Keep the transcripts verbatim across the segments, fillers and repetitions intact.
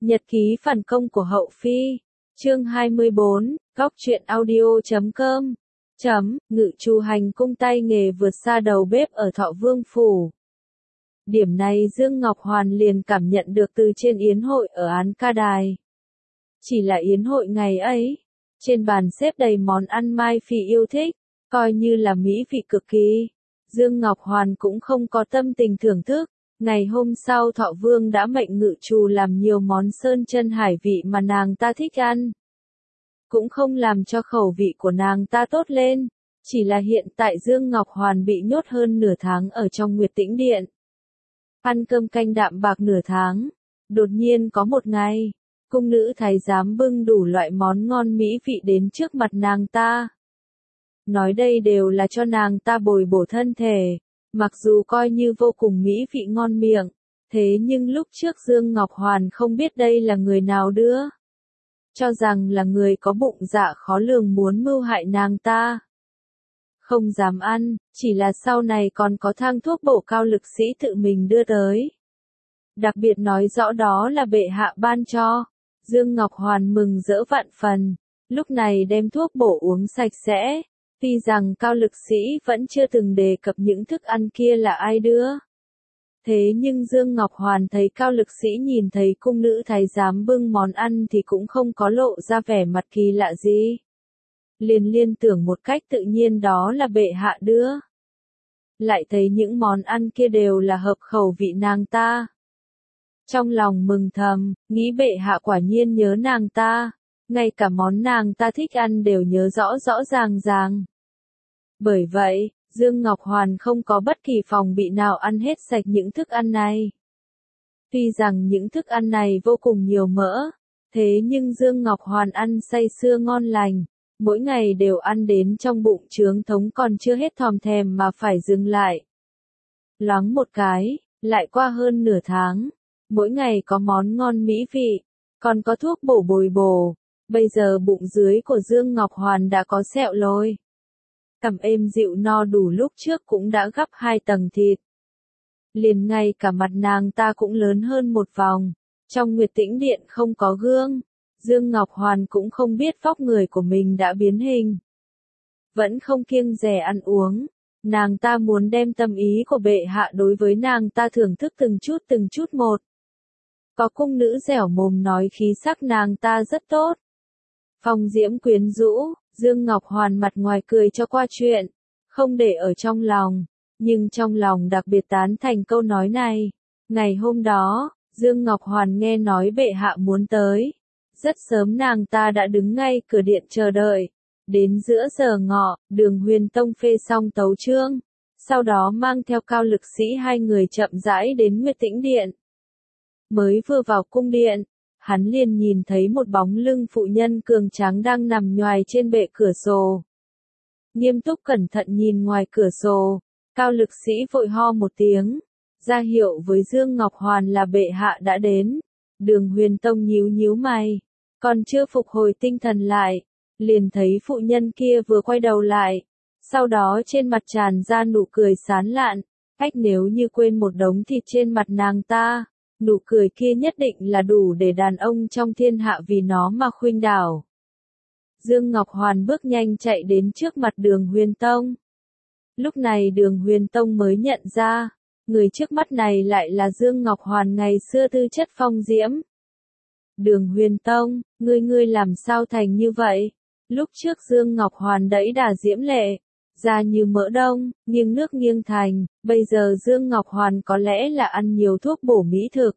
Nhật ký phản công của Hậu Phi. Chương hai mươi bốn, góc truyện audio chấm com. Chấm, ngự trù hành cung tay nghề vượt xa đầu bếp ở Thọ Vương Phủ. Điểm này Dương Ngọc Hoàn liền cảm nhận được từ trên yến hội ở Án Ca Đài. Chỉ là yến hội ngày ấy, trên bàn xếp đầy món ăn Mai Phỉ yêu thích, coi như là mỹ vị cực kỳ. Dương Ngọc Hoàn cũng không có tâm tình thưởng thức. Ngày hôm sau Thọ Vương đã mệnh ngự trù làm nhiều món sơn chân hải vị mà nàng ta thích ăn. Cũng không làm cho khẩu vị của nàng ta tốt lên, chỉ là hiện tại Dương Ngọc Hoàn bị nhốt hơn nửa tháng ở trong Nguyệt Tĩnh Điện. Ăn cơm canh đạm bạc nửa tháng, đột nhiên có một ngày, cung nữ thái giám bưng đủ loại món ngon mỹ vị đến trước mặt nàng ta. Nói đây đều là cho nàng ta bồi bổ thân thể. Mặc dù coi như vô cùng mỹ vị ngon miệng, thế nhưng lúc trước Dương Ngọc Hoàn không biết đây là người nào đưa. Cho rằng là người có bụng dạ khó lường muốn mưu hại nàng ta. Không dám ăn, chỉ là sau này còn có thang thuốc bổ cao lực sĩ tự mình đưa tới. Đặc biệt nói rõ đó là bệ hạ ban cho. Dương Ngọc Hoàn mừng rỡ vạn phần, lúc này đem thuốc bổ uống sạch sẽ. Tuy rằng cao lực sĩ vẫn chưa từng đề cập những thức ăn kia là ai đưa. Thế nhưng Dương Ngọc Hoàn thấy cao lực sĩ nhìn thấy cung nữ thái giám bưng món ăn thì cũng không có lộ ra vẻ mặt kỳ lạ gì. Liền liên tưởng một cách tự nhiên đó là bệ hạ đưa. Lại thấy những món ăn kia đều là hợp khẩu vị nàng ta. Trong lòng mừng thầm, nghĩ bệ hạ quả nhiên nhớ nàng ta. Ngay cả món nàng ta thích ăn đều nhớ rõ rõ ràng ràng. Bởi vậy, Dương Ngọc Hoàn không có bất kỳ phòng bị nào ăn hết sạch những thức ăn này. Tuy rằng những thức ăn này vô cùng nhiều mỡ, thế nhưng Dương Ngọc Hoàn ăn say sưa ngon lành, mỗi ngày đều ăn đến trong bụng trướng thống còn chưa hết thòm thèm mà phải dừng lại. Loáng một cái, lại qua hơn nửa tháng, mỗi ngày có món ngon mỹ vị, còn có thuốc bổ bồi bổ, bây giờ bụng dưới của Dương Ngọc Hoàn đã có sẹo lồi. Cằm êm dịu no đủ lúc trước cũng đã gắp hai tầng thịt. Liền ngay cả mặt nàng ta cũng lớn hơn một vòng. Trong Nguyệt Tĩnh Điện không có gương, Dương Ngọc Hoàn cũng không biết vóc người của mình đã biến hình. Vẫn không kiêng dè ăn uống, nàng ta muốn đem tâm ý của bệ hạ đối với nàng ta thưởng thức từng chút từng chút một. Có cung nữ dẻo mồm nói khí sắc nàng ta rất tốt. Phong diễm quyến rũ. Dương Ngọc Hoàn mặt ngoài cười cho qua chuyện, không để ở trong lòng, nhưng trong lòng đặc biệt tán thành câu nói này. Ngày hôm đó, Dương Ngọc Hoàn nghe nói bệ hạ muốn tới. Rất sớm nàng ta đã đứng ngay cửa điện chờ đợi. Đến giữa giờ ngọ, Đường Huyền Tông phê xong tấu chương. Sau đó mang theo cao lực sĩ hai người chậm rãi đến Nguyệt Tĩnh Điện. Mới vừa vào cung điện, hắn liền nhìn thấy một bóng lưng phụ nhân cường tráng đang nằm nhoài trên bệ cửa sổ. Nghiêm túc cẩn thận nhìn ngoài cửa sổ, cao lực sĩ vội ho một tiếng, ra hiệu với Dương Ngọc Hoàn là bệ hạ đã đến. Đường Huyền Tông nhíu nhíu mày, còn chưa phục hồi tinh thần lại, liền thấy phụ nhân kia vừa quay đầu lại, sau đó trên mặt tràn ra nụ cười sán lạn, ách nếu như quên một đống thịt trên mặt nàng ta. Nụ cười kia nhất định là đủ để đàn ông trong thiên hạ vì nó mà khuynh đảo. Dương Ngọc Hoàn bước nhanh chạy đến trước mặt Đường Huyền Tông. Lúc này Đường Huyền Tông mới nhận ra, người trước mắt này lại là Dương Ngọc Hoàn ngày xưa tư chất phong diễm. Đường Huyền Tông, ngươi ngươi làm sao thành như vậy? Lúc trước Dương Ngọc Hoàn đẫy đà diễm lệ, da như mỡ đông, nghiêng nước nghiêng thành, bây giờ Dương Ngọc Hoàn có lẽ là ăn nhiều thuốc bổ mỹ thực.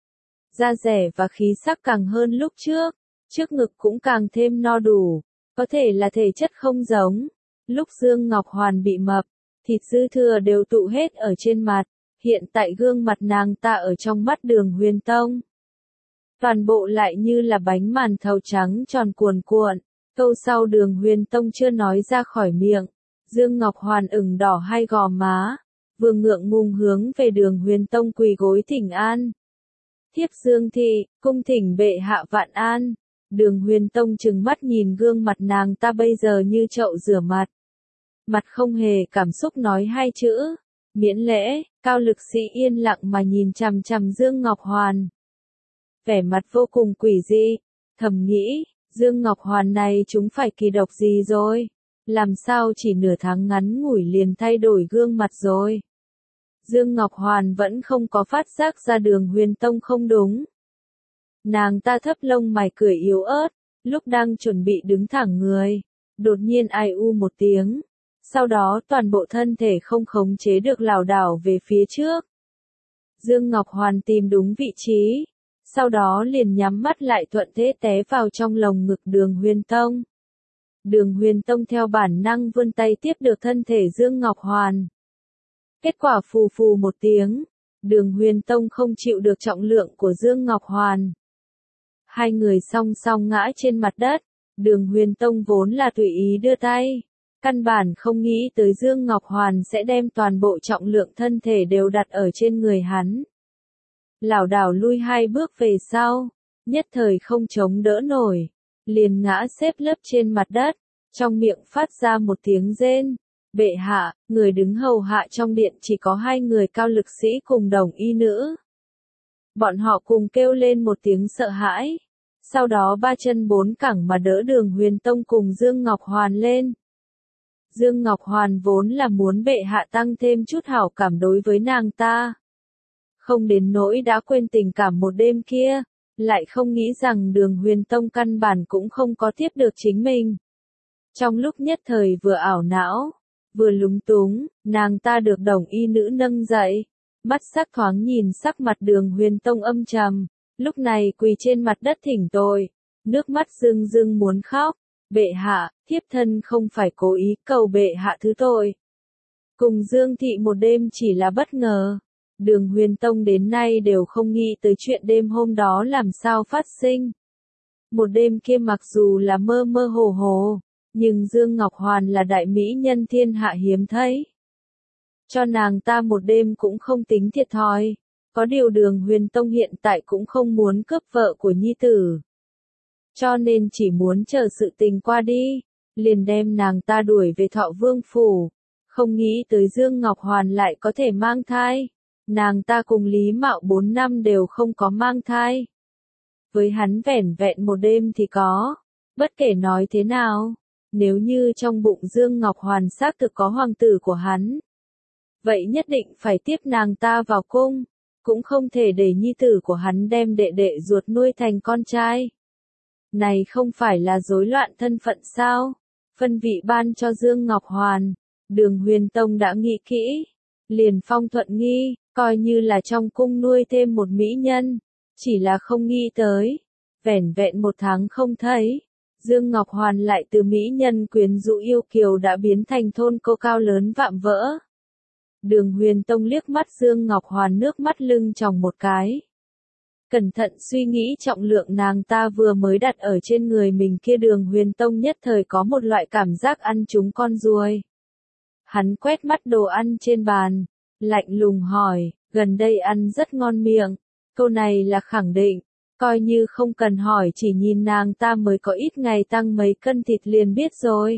Da rẻ và khí sắc càng hơn lúc trước, trước ngực cũng càng thêm no đủ, có thể là thể chất không giống. Lúc Dương Ngọc Hoàn bị mập, thịt dư thừa đều tụ hết ở trên mặt, hiện tại gương mặt nàng ta ở trong mắt Đường Huyền Tông. Toàn bộ lại như là bánh màn thầu trắng tròn cuồn cuộn, câu sau Đường Huyền Tông chưa nói ra khỏi miệng. Dương Ngọc Hoàn ửng đỏ hai gò má, vừa ngượng ngùng hướng về Đường Huyền Tông quỳ gối thỉnh an. Thiếp Dương thị, cung thỉnh bệ hạ vạn an. Đường Huyền Tông trừng mắt nhìn gương mặt nàng ta bây giờ như chậu rửa mặt. Mặt không hề cảm xúc nói hai chữ, miễn lễ. Cao lực sĩ yên lặng mà nhìn chằm chằm Dương Ngọc Hoàn. vẻ mặt vô cùng quỷ dị, thầm nghĩ, Dương Ngọc Hoàn này chúng phải kỳ độc gì rồi, làm sao chỉ nửa tháng ngắn ngủi liền thay đổi gương mặt rồi. Dương Ngọc Hoàn vẫn không có phát giác ra Đường Huyền Tông không đúng. Nàng ta thấp lông mày cười yếu ớt, lúc đang chuẩn bị đứng thẳng người, đột nhiên ai u một tiếng, sau đó toàn bộ thân thể không khống chế được lảo đảo về phía trước. Dương Ngọc Hoàn tìm đúng vị trí, sau đó liền nhắm mắt lại thuận thế té vào trong lồng ngực Đường Huyền Tông. Đường Huyền Tông theo bản năng vươn tay tiếp được thân thể Dương Ngọc Hoàn. Kết quả phù phù một tiếng, Đường Huyền Tông không chịu được trọng lượng của Dương Ngọc Hoàn. Hai người song song ngã trên mặt đất, Đường Huyền Tông vốn là tùy ý đưa tay, căn bản không nghĩ tới Dương Ngọc Hoàn sẽ đem toàn bộ trọng lượng thân thể đều đặt ở trên người hắn. Lảo đảo lui hai bước về sau, nhất thời không chống đỡ nổi, liền ngã xếp lớp trên mặt đất, trong miệng phát ra một tiếng rên. Bệ hạ, người đứng hầu hạ trong điện chỉ có hai người cao lực sĩ cùng đồng y nữ. Bọn họ cùng kêu lên một tiếng sợ hãi, sau đó ba chân bốn cẳng mà đỡ Đường Huyền Tông cùng Dương Ngọc Hoàn lên. Dương Ngọc Hoàn vốn là muốn bệ hạ tăng thêm chút hảo cảm đối với nàng ta. Không đến nỗi đã quên tình cảm một đêm kia, lại không nghĩ rằng Đường Huyền Tông căn bản cũng không có tiếp được chính mình. Trong lúc nhất thời vừa ảo não, vừa lúng túng, nàng ta được đồng y nữ nâng dậy, mắt sắc thoáng nhìn sắc mặt Đường Huyền Tông âm trầm, lúc này quỳ trên mặt đất thỉnh tội, nước mắt rưng rưng muốn khóc. Bệ hạ, thiếp thân không phải cố ý, cầu bệ hạ thứ tội. Cùng Dương Thị một đêm chỉ là bất ngờ. Đường Huyền Tông đến nay đều không nghĩ tới chuyện đêm hôm đó làm sao phát sinh. Một đêm kia mặc dù là mơ mơ hồ hồ, nhưng Dương Ngọc Hoàn là đại mỹ nhân thiên hạ hiếm thấy. Cho nàng ta một đêm cũng không tính thiệt thòi. Có điều Đường Huyền Tông hiện tại cũng không muốn cướp vợ của nhi tử. Cho nên chỉ muốn chờ sự tình qua đi, liền đem nàng ta đuổi về Thọ Vương Phủ. Không nghĩ tới Dương Ngọc Hoàn lại có thể mang thai. Nàng ta cùng Lý Mạo bốn năm đều không có mang thai. Với hắn vẻn vẹn một đêm thì có. Bất kể nói thế nào, nếu như trong bụng Dương Ngọc Hoàn xác thực có hoàng tử của hắn, vậy nhất định phải tiếp nàng ta vào cung, cũng không thể để nhi tử của hắn đem đệ đệ ruột nuôi thành con trai. Này không phải là rối loạn thân phận sao? Phân vị ban cho Dương Ngọc Hoàn, Đường Huyền Tông đã nghĩ kỹ, liền phong thuận nghi, coi như là trong cung nuôi thêm một mỹ nhân, chỉ là không nghĩ tới, vẻn vẹn một tháng không thấy, Dương Ngọc Hoàn lại từ mỹ nhân quyến rũ yêu kiều đã biến thành thôn cô cao lớn vạm vỡ. Đường Huyền Tông liếc mắt Dương Ngọc Hoàn, nước mắt lưng tròng một cái. Cẩn thận suy nghĩ trọng lượng nàng ta vừa mới đặt ở trên người mình kia, Đường Huyền Tông nhất thời có một loại cảm giác ăn trúng con ruồi. Hắn quét mắt đồ ăn trên bàn, lạnh lùng hỏi, gần đây ăn rất ngon miệng, câu này là khẳng định, coi như không cần hỏi chỉ nhìn nàng ta mới có ít ngày tăng mấy cân thịt liền biết rồi.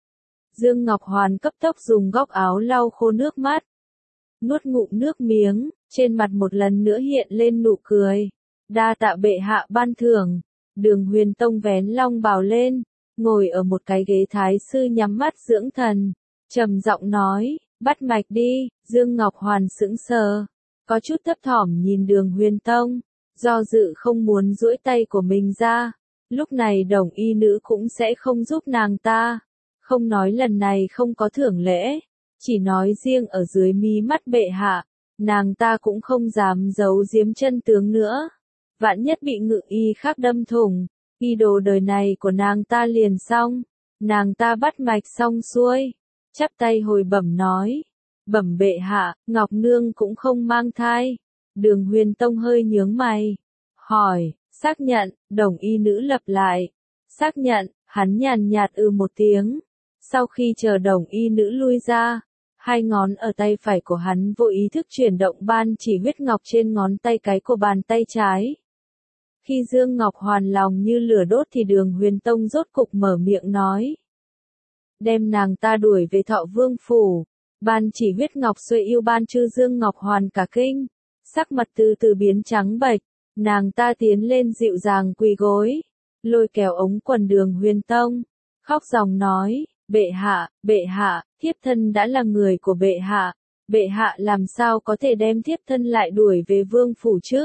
Dương Ngọc Hoàn cấp tốc dùng góc áo lau khô nước mắt, nuốt ngụm nước miếng, trên mặt một lần nữa hiện lên nụ cười. Đa tạ bệ hạ ban thưởng. Đường Huyền Tông vén long bào lên, ngồi ở một cái ghế thái sư nhắm mắt dưỡng thần, trầm giọng nói, bắt mạch đi. Dương Ngọc Hoàn sững sờ, có chút thấp thỏm nhìn Đường Huyền Tông, do dự không muốn duỗi tay của mình ra. Lúc này đồng y nữ cũng sẽ không giúp nàng ta, không nói lần này không có thưởng lễ, chỉ nói riêng ở dưới mí mắt bệ hạ, nàng ta cũng không dám giấu giếm chân tướng nữa. Vạn nhất bị ngự y khác đâm thủng, y đồ đời này của nàng ta liền xong. Nàng ta bắt mạch xong xuôi, chắp tay hồi bẩm nói, bẩm bệ hạ, Ngọc Nương cũng không mang thai. Đường Huyền Tông hơi nhướng mày, hỏi, xác nhận. Đồng y nữ lặp lại, xác nhận. Hắn nhàn nhạt ư một tiếng. Sau khi chờ đồng y nữ lui ra, hai ngón ở tay phải của hắn vô ý thức chuyển động ban chỉ huyết ngọc trên ngón tay cái của bàn tay trái. Khi Dương Ngọc Hoàn lòng như lửa đốt thì Đường Huyền Tông rốt cục mở miệng nói, đem nàng ta đuổi về Thọ Vương Phủ. Ban chỉ huyết ngọc xuôi yêu ban chư Dương Ngọc Hoàn cả kinh, sắc mặt từ từ biến trắng bệch, Nàng ta tiến lên dịu dàng quỳ gối, lôi kéo ống quần Đường Huyền Tông, khóc ròng nói, bệ hạ, bệ hạ, thiếp thân đã là người của bệ hạ, bệ hạ làm sao có thể đem thiếp thân lại đuổi về vương phủ chứ?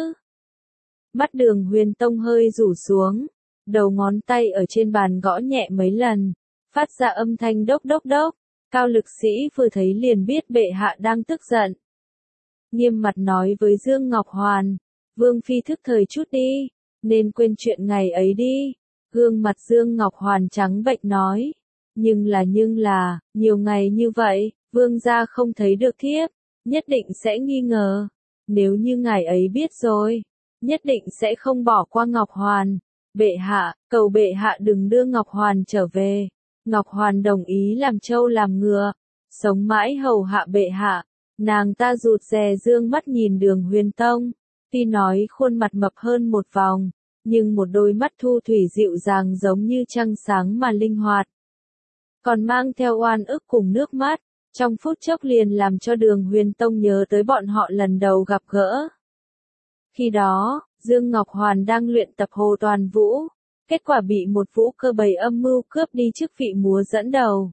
Mắt Đường Huyền Tông hơi rủ xuống, đầu ngón tay ở trên bàn gõ nhẹ mấy lần, phát ra âm thanh đốc đốc đốc, Cao lực sĩ vừa thấy liền biết bệ hạ đang tức giận. Nghiêm mặt nói với Dương Ngọc Hoàn, Vương Phi thức thời chút đi, nên quên chuyện ngày ấy đi. Gương mặt Dương Ngọc Hoàn trắng bệch nói, nhưng là nhưng là, nhiều ngày như vậy, Vương gia không thấy được thiếp, nhất định sẽ nghi ngờ. Nếu như ngài ấy biết rồi, nhất định sẽ không bỏ qua Ngọc Hoàn. Bệ hạ, cầu bệ hạ đừng đưa Ngọc Hoàn trở về. Ngọc Hoàn đồng ý làm trâu làm ngựa, sống mãi hầu hạ bệ hạ. Nàng ta rụt rè dương mắt nhìn Đường Huyền Tông, tuy nói khuôn mặt mập hơn một vòng, nhưng một đôi mắt thu thủy dịu dàng giống như trăng sáng mà linh hoạt. Còn mang theo oan ức cùng nước mắt, trong phút chốc liền làm cho Đường Huyền Tông nhớ tới bọn họ lần đầu gặp gỡ. Khi đó, Dương Ngọc Hoàn đang luyện tập Hồ Toàn Vũ, kết quả bị một vũ cơ bầy âm mưu cướp đi chức vị múa dẫn đầu.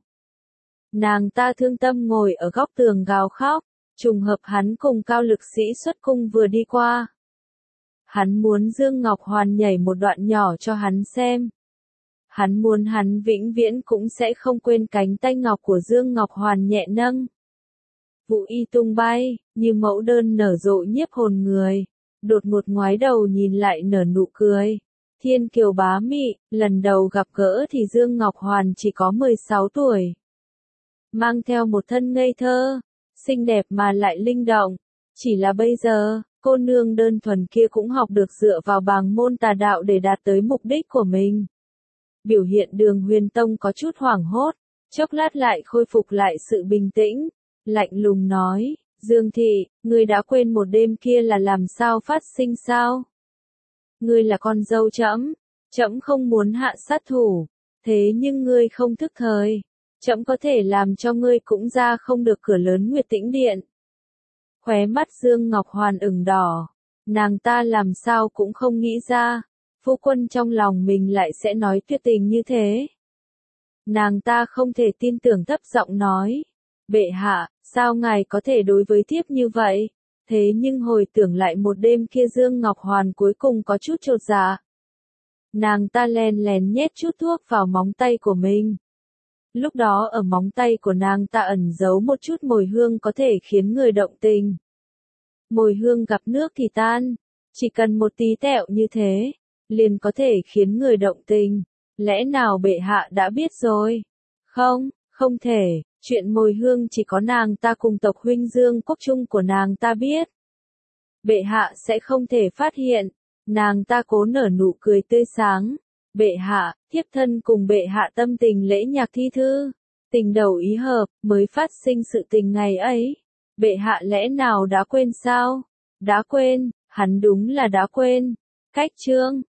Nàng ta thương tâm ngồi ở góc tường gào khóc, trùng hợp hắn cùng Cao lực sĩ xuất cung vừa đi qua. Hắn muốn Dương Ngọc Hoàn nhảy một đoạn nhỏ cho hắn xem. Hắn muốn hắn vĩnh viễn cũng sẽ không quên cánh tay ngọc của Dương Ngọc Hoàn nhẹ nâng. Vũ y tung bay, như mẫu đơn nở rộ nhiếp hồn người. Đột ngột ngoái đầu nhìn lại nở nụ cười. Thiên kiều bá mị, lần đầu gặp gỡ thì Dương Ngọc Hoàn chỉ có mười sáu tuổi. Mang theo một thân ngây thơ, xinh đẹp mà lại linh động. Chỉ là bây giờ, cô nương đơn thuần kia cũng học được dựa vào bàng môn tà đạo để đạt tới mục đích của mình. Biểu hiện Đường Huyền Tông có chút hoảng hốt, chốc lát lại khôi phục lại sự bình tĩnh, lạnh lùng nói, Dương thị, ngươi đã quên một đêm kia là làm sao phát sinh sao? Ngươi là con dâu trẫm, trẫm không muốn hạ sát thủ, thế nhưng ngươi không thức thời, trẫm có thể làm cho ngươi cũng ra không được cửa lớn Nguyệt Tĩnh Điện. Khóe mắt Dương Ngọc Hoàn ửng đỏ, nàng ta làm sao cũng không nghĩ ra, phu quân trong lòng mình lại sẽ nói tuyệt tình như thế. Nàng ta không thể tin tưởng thấp giọng nói, bệ hạ, sao ngài có thể đối với thiếp như vậy? Thế nhưng hồi tưởng lại một đêm kia Dương Ngọc Hoàn cuối cùng có chút chột dạ. Nàng ta len lén nhét chút thuốc vào móng tay của mình. Lúc đó ở móng tay của nàng ta ẩn giấu một chút mùi hương có thể khiến người động tình. Mùi hương gặp nước thì tan, chỉ cần một tí tẹo như thế, liền có thể khiến người động tình. Lẽ nào bệ hạ đã biết rồi? Không, không thể, chuyện mùi hương chỉ có nàng ta cùng tộc huynh Dương Quốc Trung của nàng ta biết. Bệ hạ sẽ không thể phát hiện, nàng ta cố nở nụ cười tươi sáng. Bệ hạ, thiếp thân cùng bệ hạ tâm tình lễ nhạc thi thư, tình đầu ý hợp, mới phát sinh sự tình ngày ấy. Bệ hạ lẽ nào đã quên sao? Đã quên, hắn đúng là đã quên. Cách chương